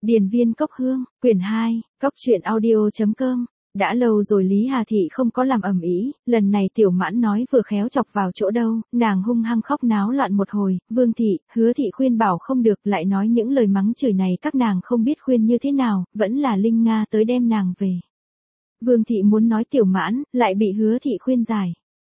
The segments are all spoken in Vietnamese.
Điền viên cốc hương, quyển 2, cốc truyện audio.com. Đã lâu rồi Lý Hà Thị không có làm ầm ĩ, lần này Tiểu Mãn nói vừa khéo chọc vào chỗ đâu, nàng hung hăng khóc náo loạn một hồi, Vương Thị, Hứa Thị khuyên bảo không được, lại nói những lời mắng chửi này các nàng không biết khuyên như thế nào, vẫn là Linh Nga tới đem nàng về. Vương Thị muốn nói Tiểu Mãn, lại bị Hứa Thị khuyên giải.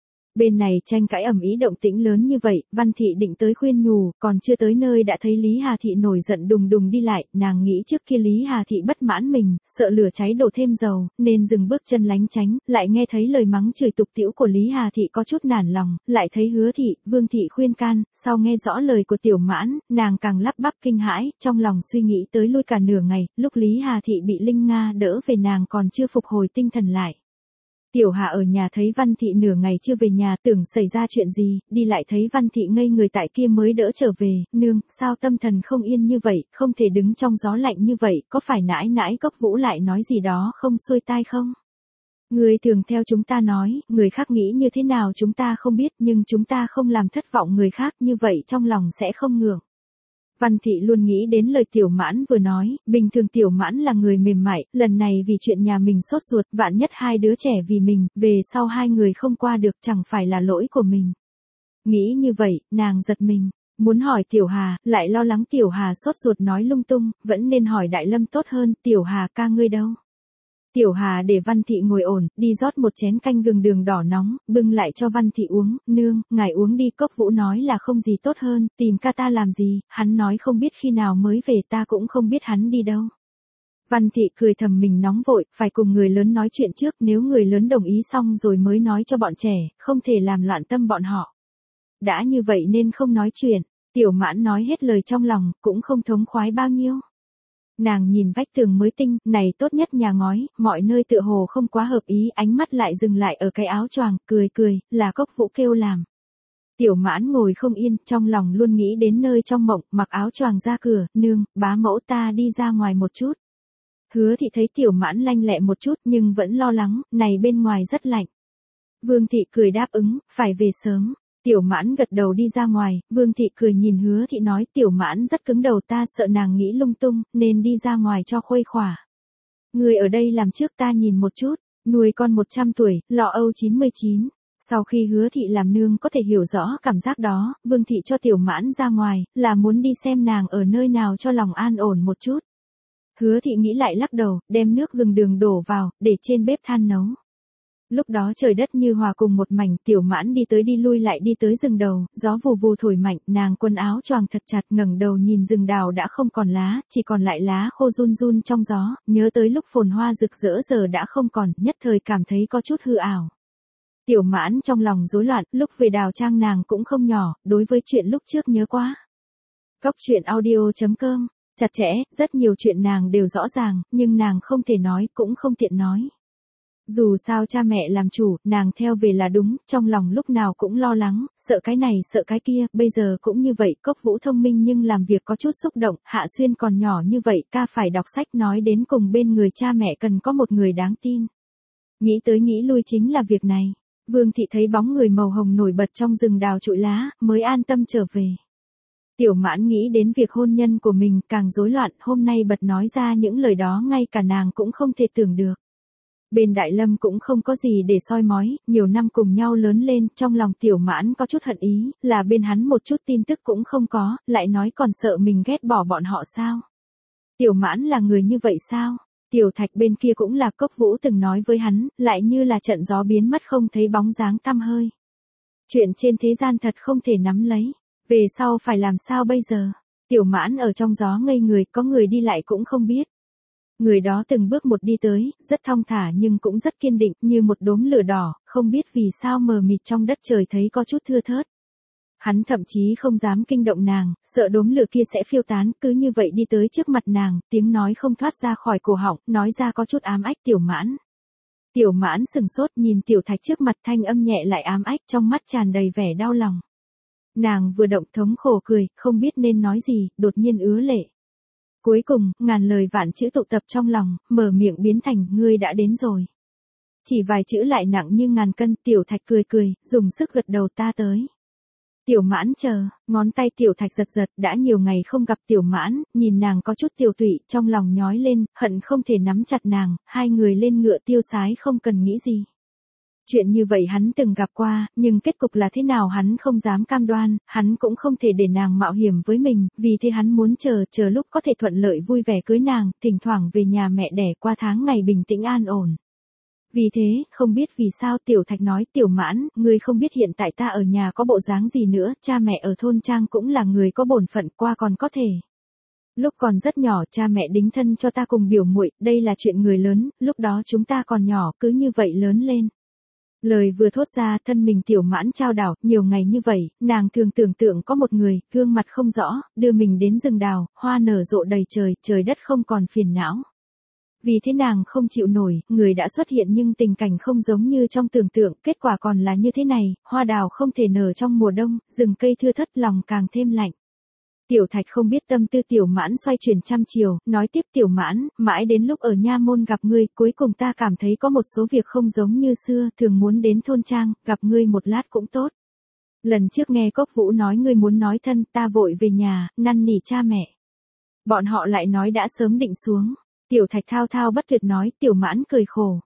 Bên này tranh cãi ầm ĩ động tĩnh lớn như vậy, Văn Thị định tới khuyên nhủ, còn chưa tới nơi đã thấy Lý Hà Thị nổi giận đùng đùng đi lại, nàng nghĩ trước kia Lý Hà Thị bất mãn mình, sợ lửa cháy đổ thêm dầu, nên dừng bước chân lánh tránh, lại nghe thấy lời mắng chửi tục tĩu của Lý Hà Thị có chút nản lòng, lại thấy Hứa Thị, Vương Thị khuyên can, sau nghe rõ lời của Tiểu Mãn, nàng càng lắp bắp kinh hãi, trong lòng suy nghĩ tới lui cả nửa ngày, lúc Lý Hà Thị bị Linh Nga đỡ về nàng còn chưa phục hồi tinh thần lại. Tiểu Hà ở nhà thấy Văn Thị nửa ngày chưa về nhà, tưởng xảy ra chuyện gì, đi lại thấy Văn Thị ngây người tại kia mới đỡ trở về, nương, sao tâm thần không yên như vậy, không thể đứng trong gió lạnh như vậy, có phải nãi nãi Cốc Vũ lại nói gì đó không xuôi tai không? Người thường theo chúng ta nói, người khác nghĩ như thế nào chúng ta không biết, nhưng chúng ta không làm thất vọng người khác, như vậy trong lòng sẽ không ngượng. Văn Thị luôn nghĩ đến lời Tiểu Mãn vừa nói, bình thường Tiểu Mãn là người mềm mại, lần này vì chuyện nhà mình sốt ruột, vạn nhất hai đứa trẻ vì mình, về sau hai người không qua được chẳng phải là lỗi của mình. Nghĩ như vậy, nàng giật mình, muốn hỏi Tiểu Hà, lại lo lắng Tiểu Hà sốt ruột nói lung tung, vẫn nên hỏi Đại Lâm tốt hơn, Tiểu Hà ca ngươi đâu? Tiểu Hà để Văn Thị ngồi ổn, đi rót một chén canh gừng đường đỏ nóng, bưng lại cho Văn Thị uống, nương, ngài uống đi, Cốc Vũ nói là không gì tốt hơn, tìm ca ta làm gì, hắn nói không biết khi nào mới về, ta cũng không biết hắn đi đâu. Văn Thị cười thầm mình nóng vội, phải cùng người lớn nói chuyện trước, nếu người lớn đồng ý xong rồi mới nói cho bọn trẻ, không thể làm loạn tâm bọn họ. Đã như vậy nên không nói chuyện, Tiểu Mãn nói hết lời trong lòng, cũng không thống khoái bao nhiêu. Nàng nhìn vách tường mới tinh, này tốt nhất nhà ngói, mọi nơi tựa hồ không quá hợp ý, ánh mắt lại dừng lại ở cái áo choàng, cười, là Cốc Vũ kêu làm. Tiểu Mãn ngồi không yên, trong lòng luôn nghĩ đến nơi trong mộng, mặc áo choàng ra cửa, nương, bá mẫu ta đi ra ngoài một chút. Hứa Thị thấy Tiểu Mãn lanh lẹ một chút nhưng vẫn lo lắng, này bên ngoài rất lạnh. Vương Thị cười đáp ứng, phải về sớm. Tiểu Mãn gật đầu đi ra ngoài, Vương Thị cười nhìn Hứa Thị nói Tiểu Mãn rất cứng đầu, ta sợ nàng nghĩ lung tung, nên đi ra ngoài cho khuây khỏa. Người ở đây làm trước ta nhìn một chút, nuôi con 100 tuổi, lọ âu 99. Sau khi Hứa Thị làm nương có thể hiểu rõ cảm giác đó, Vương Thị cho Tiểu Mãn ra ngoài, là muốn đi xem nàng ở nơi nào cho lòng an ổn một chút. Hứa Thị nghĩ lại lắc đầu, đem nước gừng đường đổ vào, để trên bếp than nấu. Lúc đó trời đất như hòa cùng một mảnh, Tiểu Mãn đi tới đi lui lại đi tới rừng đầu, gió vù vù thổi mạnh, nàng quần áo choàng thật chặt, ngẩng đầu nhìn rừng đào đã không còn lá, chỉ còn lại lá khô run run trong gió, nhớ tới lúc phồn hoa rực rỡ giờ đã không còn, nhất thời cảm thấy có chút hư ảo. Tiểu Mãn trong lòng rối loạn, lúc về Đào Trang nàng cũng không nhỏ, đối với chuyện lúc trước nhớ quá. Cốc truyện audio.com, chặt chẽ, rất nhiều chuyện nàng đều rõ ràng, nhưng nàng không thể nói, cũng không tiện nói. Dù sao cha mẹ làm chủ, nàng theo về là đúng, trong lòng lúc nào cũng lo lắng, sợ cái này sợ cái kia, bây giờ cũng như vậy, Cốc Vũ thông minh nhưng làm việc có chút xúc động, Hạ Xuyên còn nhỏ như vậy, ca phải đọc sách, nói đến cùng bên người cha mẹ cần có một người đáng tin. Nghĩ tới nghĩ lui chính là việc này. Vương Thị thấy bóng người màu hồng nổi bật trong rừng đào trụi lá, mới an tâm trở về. Tiểu Mãn nghĩ đến việc hôn nhân của mình, càng rối loạn, hôm nay bật nói ra những lời đó ngay cả nàng cũng không thể tưởng được. Bên Đại Lâm cũng không có gì để soi mói, nhiều năm cùng nhau lớn lên, trong lòng Tiểu Mãn có chút hận ý, là bên hắn một chút tin tức cũng không có, lại nói còn sợ mình ghét bỏ bọn họ sao? Tiểu Mãn là người như vậy sao? Tiểu Thạch bên kia cũng là Cốc Vũ từng nói với hắn, lại như là trận gió biến mất không thấy bóng dáng tăm hơi. Chuyện trên thế gian thật không thể nắm lấy, về sau phải làm sao bây giờ? Tiểu Mãn ở trong gió ngây người, có người đi lại cũng không biết. Người đó từng bước một đi tới, rất thong thả nhưng cũng rất kiên định, như một đốm lửa đỏ, không biết vì sao mờ mịt trong đất trời thấy có chút thưa thớt. Hắn thậm chí không dám kinh động nàng, sợ đốm lửa kia sẽ phiêu tán, cứ như vậy đi tới trước mặt nàng, tiếng nói không thoát ra khỏi cổ họng, nói ra có chút ám ách. Tiểu Mãn. Tiểu Mãn sừng sốt nhìn Tiểu Thạch trước mặt, thanh âm nhẹ lại ám ách, trong mắt tràn đầy vẻ đau lòng. Nàng vừa động thống khổ cười, không biết nên nói gì, đột nhiên ứa lệ. Cuối cùng, ngàn lời vạn chữ tụ tập trong lòng, mở miệng biến thành, ngươi đã đến rồi. Chỉ vài chữ lại nặng như ngàn cân, Tiểu Thạch cười, dùng sức gật đầu, ta tới. Tiểu Mãn chờ, ngón tay Tiểu Thạch giật giật, đã nhiều ngày không gặp Tiểu Mãn, nhìn nàng có chút tiểu tụy, trong lòng nhói lên, hận không thể nắm chặt nàng, hai người lên ngựa tiêu sái không cần nghĩ gì. Chuyện như vậy hắn từng gặp qua, nhưng kết cục là thế nào hắn không dám cam đoan, hắn cũng không thể để nàng mạo hiểm với mình, vì thế hắn muốn chờ lúc có thể thuận lợi vui vẻ cưới nàng, thỉnh thoảng về nhà mẹ đẻ qua tháng ngày bình tĩnh an ổn. Vì thế, không biết vì sao Tiểu Thạch nói Tiểu Mãn, ngươi không biết hiện tại ta ở nhà có bộ dáng gì nữa, cha mẹ ở thôn trang cũng là người có bổn phận qua còn có thể. Lúc còn rất nhỏ cha mẹ đính thân cho ta cùng biểu muội, đây là chuyện người lớn, lúc đó chúng ta còn nhỏ cứ như vậy lớn lên. Lời vừa thốt ra thân mình Tiểu Mãn chao đảo, nhiều ngày như vậy, nàng thường tưởng tượng có một người, gương mặt không rõ, đưa mình đến rừng đào, hoa nở rộ đầy trời, trời đất không còn phiền não. Vì thế nàng không chịu nổi, người đã xuất hiện nhưng tình cảnh không giống như trong tưởng tượng, kết quả còn là như thế này, hoa đào không thể nở trong mùa đông, rừng cây thưa thớt lòng càng thêm lạnh. Tiểu Thạch không biết tâm tư Tiểu Mãn xoay chuyển trăm chiều, nói tiếp Tiểu Mãn, mãi đến lúc ở nha môn gặp ngươi, cuối cùng ta cảm thấy có một số việc không giống như xưa, thường muốn đến thôn trang, gặp ngươi một lát cũng tốt. Lần trước nghe Cốc Vũ nói ngươi muốn nói thân, ta vội về nhà, năn nỉ cha mẹ. Bọn họ lại nói đã sớm định xuống. Tiểu Thạch thao thao bất tuyệt nói, Tiểu Mãn cười khổ.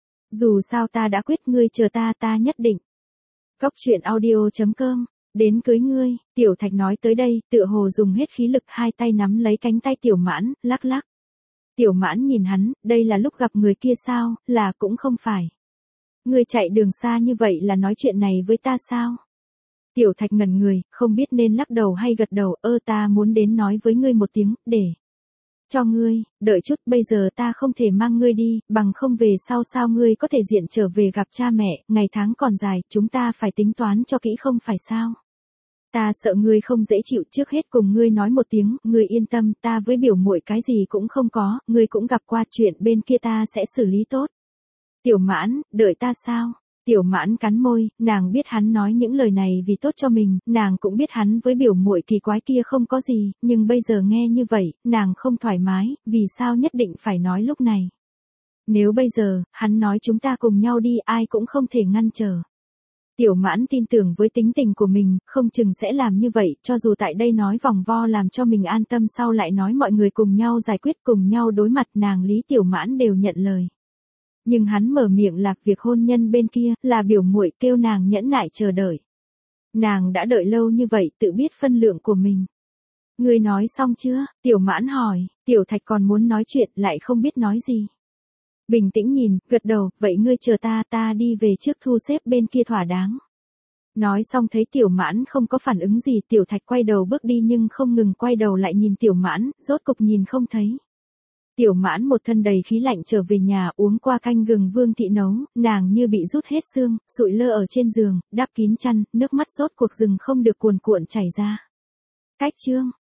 Dù sao ta đã quyết ngươi chờ ta nhất định. Cốc truyện audio.com Đến cưới ngươi, Tiểu Thạch nói tới đây, tựa hồ dùng hết khí lực hai tay nắm lấy cánh tay Tiểu Mãn, lắc lắc. Tiểu Mãn nhìn hắn, đây là lúc gặp người kia sao, là cũng không phải. Ngươi chạy đường xa như vậy là nói chuyện này với ta sao? Tiểu Thạch ngẩn người, không biết nên lắc đầu hay gật đầu, ta muốn đến nói với ngươi một tiếng, để cho ngươi, đợi chút bây giờ ta không thể mang ngươi đi, bằng không về sau sao ngươi có thể diện trở về gặp cha mẹ, ngày tháng còn dài, chúng ta phải tính toán cho kỹ không phải sao. Ta sợ ngươi không dễ chịu, trước hết cùng ngươi nói một tiếng, ngươi yên tâm, ta với biểu muội cái gì cũng không có, ngươi cũng gặp qua chuyện bên kia ta sẽ xử lý tốt. Tiểu Mãn, đợi ta sao? Tiểu Mãn cắn môi, nàng biết hắn nói những lời này vì tốt cho mình, nàng cũng biết hắn với biểu muội kỳ quái kia không có gì, nhưng bây giờ nghe như vậy, nàng không thoải mái, vì sao nhất định phải nói lúc này. Nếu bây giờ, hắn nói chúng ta cùng nhau đi ai cũng không thể ngăn trở. Tiểu Mãn tin tưởng với tính tình của mình, không chừng sẽ làm như vậy, cho dù tại đây nói vòng vo làm cho mình an tâm sau lại nói mọi người cùng nhau giải quyết cùng nhau đối mặt nàng Lý Tiểu Mãn đều nhận lời. Nhưng hắn mở miệng là việc hôn nhân bên kia, là biểu muội kêu nàng nhẫn nại chờ đợi. Nàng đã đợi lâu như vậy tự biết phân lượng của mình. Ngươi nói xong chưa? Tiểu Mãn hỏi, Tiểu Thạch còn muốn nói chuyện lại không biết nói gì. Bình tĩnh nhìn, gật đầu, vậy ngươi chờ ta đi về trước thu xếp bên kia thỏa đáng. Nói xong thấy Tiểu Mãn không có phản ứng gì, Tiểu Thạch quay đầu bước đi nhưng không ngừng quay đầu lại nhìn Tiểu Mãn, rốt cục nhìn không thấy. Tiểu Mãn một thân đầy khí lạnh trở về nhà uống qua canh gừng Vương thị nấu, nàng như bị rút hết xương, sụi lơ ở trên giường, đắp kín chăn, nước mắt rốt cuộc rừng không được cuồn cuộn chảy ra. Cách chương